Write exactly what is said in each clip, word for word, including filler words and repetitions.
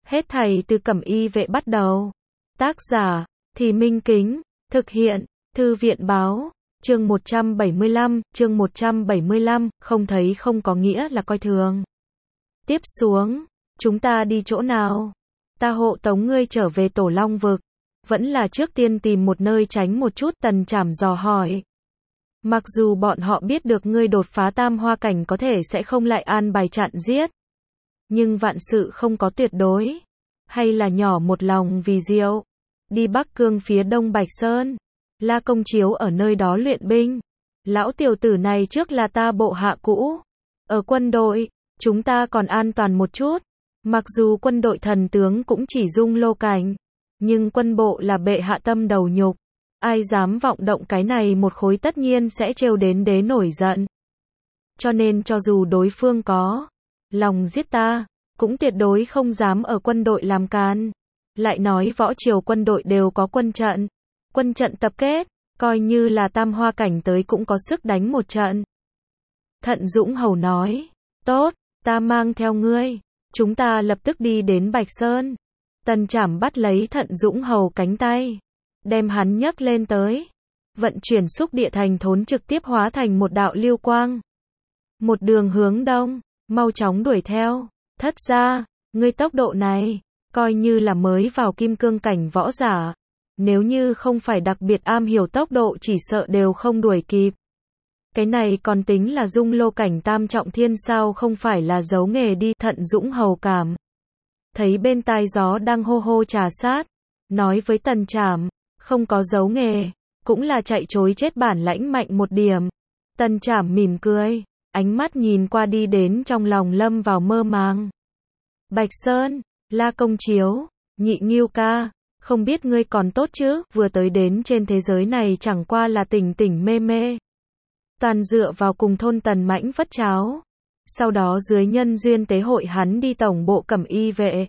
Hết thảy từ Cẩm Y vệ bắt đầu. Tác giả, Thì Minh Kính, thực hiện, Thư viện báo, chương một trăm bảy mươi lăm, chương một trăm bảy mươi lăm, không thấy không có nghĩa là coi thường. Tiếp xuống, chúng ta đi chỗ nào? Ta hộ tống ngươi trở về Tổ Long Vực. Vẫn là trước tiên tìm một nơi tránh một chút, Tần Trảm dò hỏi. Mặc dù bọn họ biết được ngươi đột phá tam hoa cảnh có thể sẽ không lại an bài chặn giết. Nhưng vạn sự không có tuyệt đối. Hay là nhỏ một lòng vì diệu. Đi Bắc Cương phía đông Bạch Sơn. La Công Chiếu ở nơi đó luyện binh. Lão tiểu tử này trước là ta bộ hạ cũ. Ở quân đội, chúng ta còn an toàn một chút. Mặc dù quân đội thần tướng cũng chỉ dung lô cảnh. Nhưng quân bộ là bệ hạ tâm đầu nhục. Ai dám vọng động cái này một khối tất nhiên sẽ trêu đến đế nổi giận. Cho nên cho dù đối phương có lòng giết ta, cũng tuyệt đối không dám ở quân đội làm can. Lại nói võ triều quân đội đều có quân trận. Quân trận tập kết, coi như là tam hoa cảnh tới cũng có sức đánh một trận. Thận Dũng Hầu nói, tốt, ta mang theo ngươi. Chúng ta lập tức đi đến Bạch Sơn. Tần Trảm bắt lấy Thận Dũng Hầu cánh tay. Đem hắn nhấc lên tới. Vận chuyển xúc địa thành thốn trực tiếp hóa thành một đạo lưu quang. Một đường hướng đông, mau chóng đuổi theo. Thất gia, ngươi tốc độ này, coi như là mới vào kim cương cảnh võ giả. Nếu như không phải đặc biệt am hiểu tốc độ chỉ sợ đều không đuổi kịp. Cái này còn tính là dung lô cảnh tam trọng thiên sao, không phải là giấu nghề đi. Thận Dũng Hầu cảm thấy bên tai gió đang hô hô trà sát. Nói với Tần Trảm, không có giấu nghề, cũng là chạy chối chết bản lãnh mạnh một điểm. Tần Trảm mỉm cười, ánh mắt nhìn qua đi đến trong lòng lâm vào mơ màng. Bạch Sơn, La Công Chiếu, Nhị Ngưu ca, không biết ngươi còn tốt chứ, vừa tới đến trên thế giới này chẳng qua là tỉnh tỉnh mê mê. Toàn dựa vào cùng thôn Tần Mãnh vất cháo. Sau đó dưới nhân duyên tế hội hắn đi tổng bộ Cẩm Y vệ.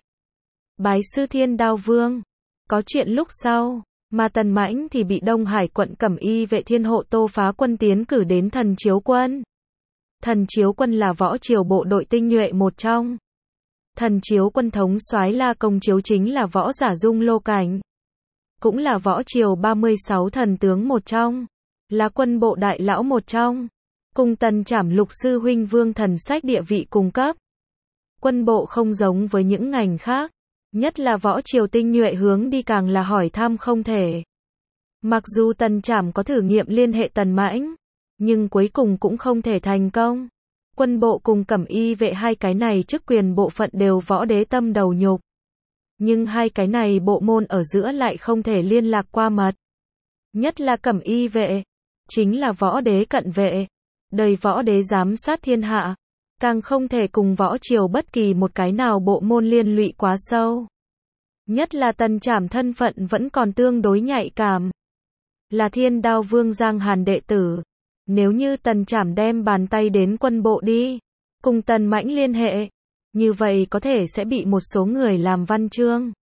Bái sư Thiên Đao Vương. Có chuyện lúc sau, mà Tần Mãnh thì bị Đông Hải quận Cẩm Y vệ thiên hộ Tô Phá Quân tiến cử đến Thần Chiếu Quân. Thần Chiếu Quân là võ triều bộ đội tinh nhuệ một trong. Thần Chiếu Quân thống soái La Công Chiếu chính là võ giả dung lô cảnh. Cũng là võ triều ba mươi sáu thần tướng một trong. Là quân bộ đại lão một trong. Cùng Tần Trảm Lục sư huynh Vương Thần Sách địa vị cùng cấp. Quân bộ không giống với những ngành khác. Nhất là võ triều tinh nhuệ hướng đi càng là hỏi thăm không thể. Mặc dù Tần Trảm có thử nghiệm liên hệ Tần Mãnh, nhưng cuối cùng cũng không thể thành công. Quân bộ cùng Cẩm Y vệ hai cái này chức quyền bộ phận đều võ đế tâm đầu nhục. Nhưng hai cái này bộ môn ở giữa lại không thể liên lạc qua mật. Nhất là Cẩm Y vệ, chính là võ đế cận vệ. Đời võ đế giám sát thiên hạ. Càng không thể cùng võ triều bất kỳ một cái nào bộ môn liên lụy quá sâu. Nhất là Tần Trảm thân phận vẫn còn tương đối nhạy cảm. Là Thiên Đao Vương Giang Hàn đệ tử. Nếu như Tần Trảm đem bàn tay đến quân bộ đi, cùng Tần Mãnh liên hệ, như vậy có thể sẽ bị một số người làm văn chương.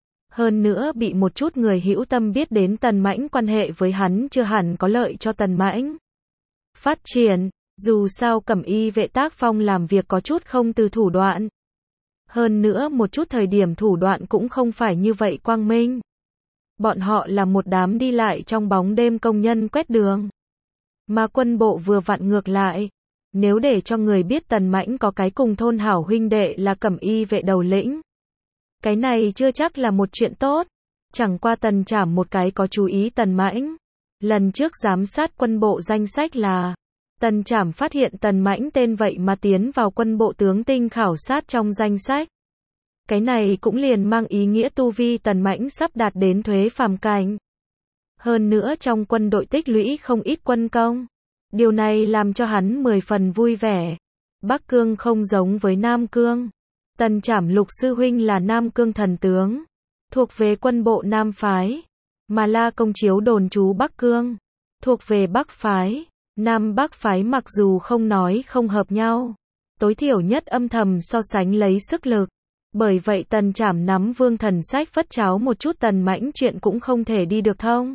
Hơn nữa bị một chút người hữu tâm biết đến Tần Mãnh quan hệ với hắn chưa hẳn có lợi cho Tần Mãnh phát triển. Dù sao Cẩm Y vệ tác phong làm việc có chút không từ thủ đoạn. Hơn nữa một chút thời điểm thủ đoạn cũng không phải như vậy quang minh. Bọn họ là một đám đi lại trong bóng đêm công nhân quét đường. Mà quân bộ vừa vặn ngược lại. Nếu để cho người biết Tần Mãnh có cái cùng thôn hảo huynh đệ là Cẩm Y vệ đầu lĩnh. Cái này chưa chắc là một chuyện tốt. Chẳng qua Tần Trảm một cái có chú ý Tần Mãnh. Lần trước giám sát quân bộ danh sách là Tần Trảm phát hiện Tần Mãnh tên vậy mà tiến vào quân bộ tướng tinh khảo sát trong danh sách. Cái này cũng liền mang ý nghĩa tu vi Tần Mãnh sắp đạt đến thuế phàm cảnh. Hơn nữa trong quân đội tích lũy không ít quân công. Điều này làm cho hắn mười phần vui vẻ. Bắc Cương không giống với Nam Cương. Tần Trảm Lục sư huynh là Nam Cương thần tướng, thuộc về quân bộ Nam phái. Mà La Công Chiếu đồn trú Bắc Cương, thuộc về Bắc phái. Nam Bắc phái mặc dù không nói không hợp nhau, tối thiểu nhất âm thầm so sánh lấy sức lực. Bởi vậy Tần Trảm nắm Vương Thần Sách phất cháo một chút Tần Mãnh chuyện cũng không thể đi được thông.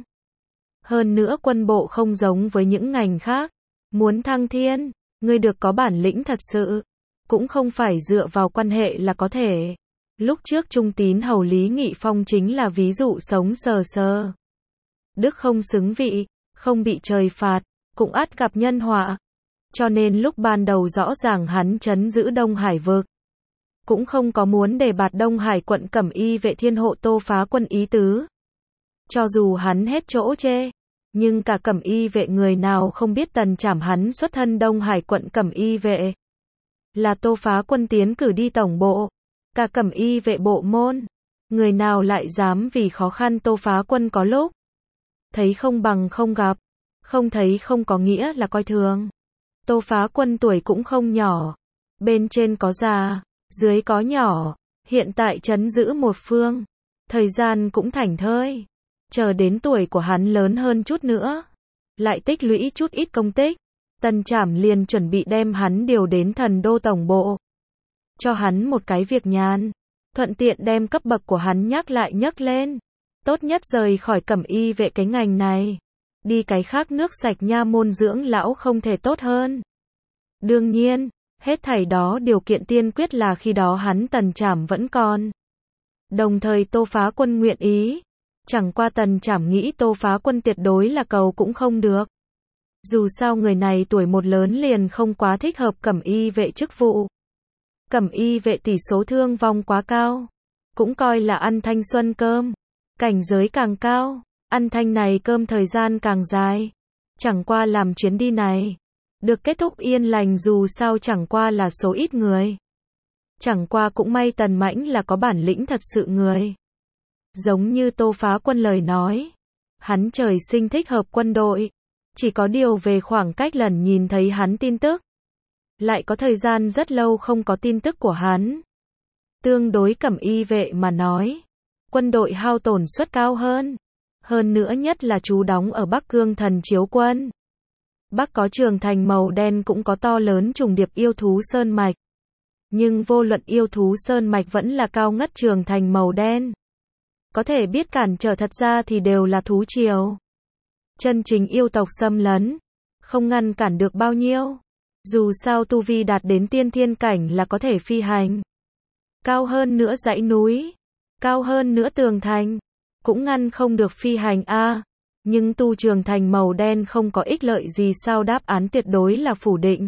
Hơn nữa quân bộ không giống với những ngành khác. Muốn thăng thiên, ngươi được có bản lĩnh thật sự. Cũng không phải dựa vào quan hệ là có thể. Lúc trước Trung Tín hầu Lý Nghị Phong chính là ví dụ sống sờ sờ. Đức không xứng vị, không bị trời phạt, cũng ắt gặp nhân họa. Cho nên lúc ban đầu rõ ràng hắn trấn giữ Đông Hải vực. Cũng không có muốn đề bạt Đông Hải quận Cẩm Y vệ thiên hộ Tô Phá Quân ý tứ. Cho dù hắn hết chỗ chê, nhưng cả Cẩm Y vệ người nào không biết Tần Trảm hắn xuất thân Đông Hải quận Cẩm Y vệ. Là Tô Phá Quân tiến cử đi tổng bộ. Cả Cẩm Y vệ bộ môn. Người nào lại dám vì khó khăn Tô Phá Quân có lúc. Thấy không bằng không gặp. Không thấy không có nghĩa là coi thường. Tô Phá Quân tuổi cũng không nhỏ. Bên trên có già, dưới có nhỏ. Hiện tại trấn giữ một phương. Thời gian cũng thảnh thơi. Chờ đến tuổi của hắn lớn hơn chút nữa. Lại tích lũy chút ít công tích. Tần Trảm liền chuẩn bị đem hắn điều đến thần đô tổng bộ. Cho hắn một cái việc nhàn. Thuận tiện đem cấp bậc của hắn nhắc lại nhấc lên. Tốt nhất rời khỏi Cẩm Y vệ cái ngành này. Đi cái khác nước sạch nha môn dưỡng lão không thể tốt hơn. Đương nhiên, hết thảy đó điều kiện tiên quyết là khi đó hắn Tần Trảm vẫn còn. Đồng thời Tô Phá Quân nguyện ý. Chẳng qua Tần Trảm nghĩ Tô Phá Quân tuyệt đối là cầu cũng không được. Dù sao người này tuổi một lớn liền không quá thích hợp Cẩm Y vệ chức vụ. Cẩm Y vệ tỷ số thương vong quá cao. Cũng coi là ăn thanh xuân cơm. Cảnh giới càng cao, ăn thanh này cơm thời gian càng dài. Chẳng qua làm chuyến đi này. Được kết thúc yên lành dù sao chẳng qua là số ít người. Chẳng qua cũng may Tần Mãnh là có bản lĩnh thật sự người. Giống như Tô Phá Quân lời nói. Hắn trời sinh thích hợp quân đội. Chỉ có điều về khoảng cách lần nhìn thấy hắn tin tức. Lại có thời gian rất lâu không có tin tức của hắn. Tương đối Cẩm Y vệ mà nói. Quân đội hao tổn suất cao hơn. Hơn nữa nhất là chú đóng ở Bắc Cương Thần Chiếu Quân. Bắc có Trường Thành màu đen cũng có to lớn trùng điệp yêu thú sơn mạch. Nhưng vô luận yêu thú sơn mạch vẫn là cao ngất Trường Thành màu đen. Có thể biết cản trở thật ra thì đều là thú triều. Chân chính yêu tộc xâm lấn. Không ngăn cản được bao nhiêu. Dù sao tu vi đạt đến tiên thiên cảnh là có thể phi hành. Cao hơn nữa dãy núi. Cao hơn nữa tường thành. Cũng ngăn không được phi hành a à, nhưng tu Trường Thành màu đen không có ích lợi gì sao đáp án tuyệt đối là phủ định.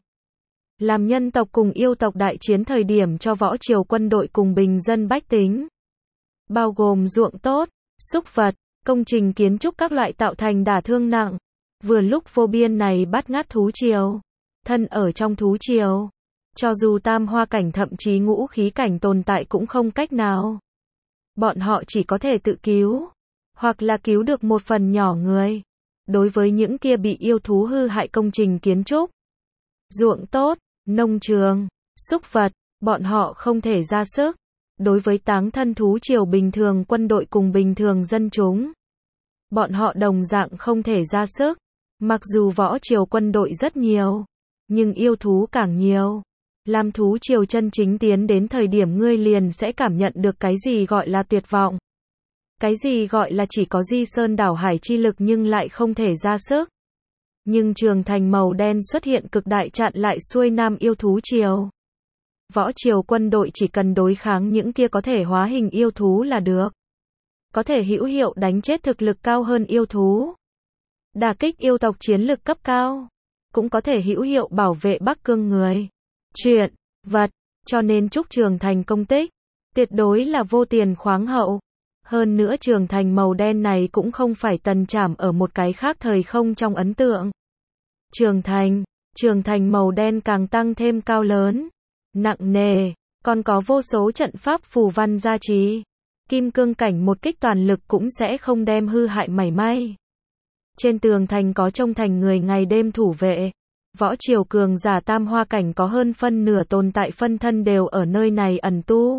Làm nhân tộc cùng yêu tộc đại chiến thời điểm cho võ triều quân đội cùng bình dân bách tính. Bao gồm ruộng tốt, súc vật, công trình kiến trúc các loại tạo thành đả thương nặng. Vừa lúc vô biên này bắt ngát thú triều. Thân ở trong thú triều. Cho dù tam hoa cảnh thậm chí ngũ khí cảnh tồn tại cũng không cách nào. Bọn họ chỉ có thể tự cứu. Hoặc là cứu được một phần nhỏ người. Đối với những kia bị yêu thú hư hại công trình kiến trúc. Ruộng tốt, nông trường, súc vật, bọn họ không thể ra sức. Đối với táng thân thú triều bình thường quân đội cùng bình thường dân chúng. Bọn họ đồng dạng không thể ra sức. Mặc dù võ triều quân đội rất nhiều. Nhưng yêu thú càng nhiều. Làm thú triều chân chính tiến đến thời điểm ngươi liền sẽ cảm nhận được cái gì gọi là tuyệt vọng. Cái gì gọi là chỉ có di sơn đảo hải chi lực nhưng lại không thể ra sức. Nhưng Trường Thành màu đen xuất hiện cực đại chặn lại xuôi nam yêu thú triều. Võ triều quân đội chỉ cần đối kháng những kia có thể hóa hình yêu thú là được. Có thể hữu hiệu đánh chết thực lực cao hơn yêu thú. Đả kích yêu tộc chiến lực cấp cao. Cũng có thể hữu hiệu bảo vệ Bắc Cương người. Chuyện, vật, cho nên chúc Trường Thành công tích. Tuyệt đối là vô tiền khoáng hậu. Hơn nữa Trường Thành màu đen này cũng không phải Tần Trảm ở một cái khác thời không trong ấn tượng. Trường Thành, Trường Thành màu đen càng tăng thêm cao lớn, nặng nề, còn có vô số trận pháp phù văn gia trì. Kim cương cảnh một kích toàn lực cũng sẽ không đem hư hại mảy may. Trên tường thành có trông thành người ngày đêm thủ vệ. Võ triều cường giả tam hoa cảnh có hơn phân nửa tồn tại phân thân đều ở nơi này ẩn tu.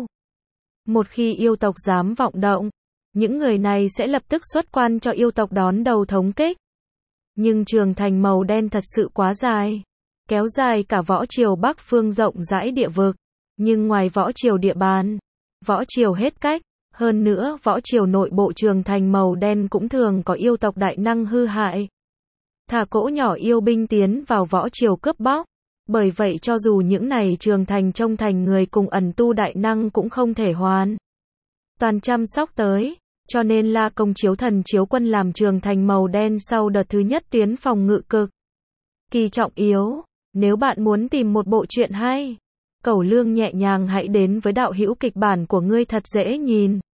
Một khi yêu tộc dám vọng động, những người này sẽ lập tức xuất quan cho yêu tộc đón đầu thống kích. Nhưng Trường Thành màu đen thật sự quá dài. Kéo dài cả võ triều Bắc phương rộng rãi địa vực. Nhưng ngoài võ triều địa bàn, võ triều hết cách. Hơn nữa võ triều nội bộ Trường Thành màu đen cũng thường có yêu tộc đại năng hư hại. Thả cỗ nhỏ yêu binh tiến vào võ triều cướp bóc. Bởi vậy cho dù những này trường thành trông thành người cùng ẩn tu đại năng cũng không thể hoàn toàn chăm sóc tới, cho nên La Công chiếu thần chiếu quân làm trường thành màu đen sau đợt thứ nhất tuyến phòng ngự cực kỳ trọng yếu. Nếu bạn muốn tìm một bộ truyện hay, Cẩu Lương nhẹ nhàng hãy đến với đạo hữu kịch bản của ngươi thật dễ nhìn.